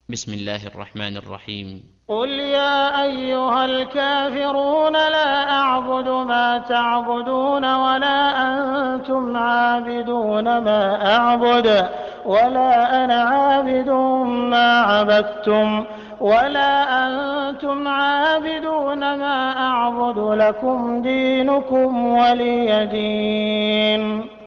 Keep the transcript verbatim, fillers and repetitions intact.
بسم الله الرحمن الرحيم. قل يا أيها الكافرون لا أعبد ما تعبدون ولا أنتم عابدون ما أعبد ولا أنا عابد ما عبدتم ولا أنتم عابدون ما أعبد لكم دينكم ولي دين.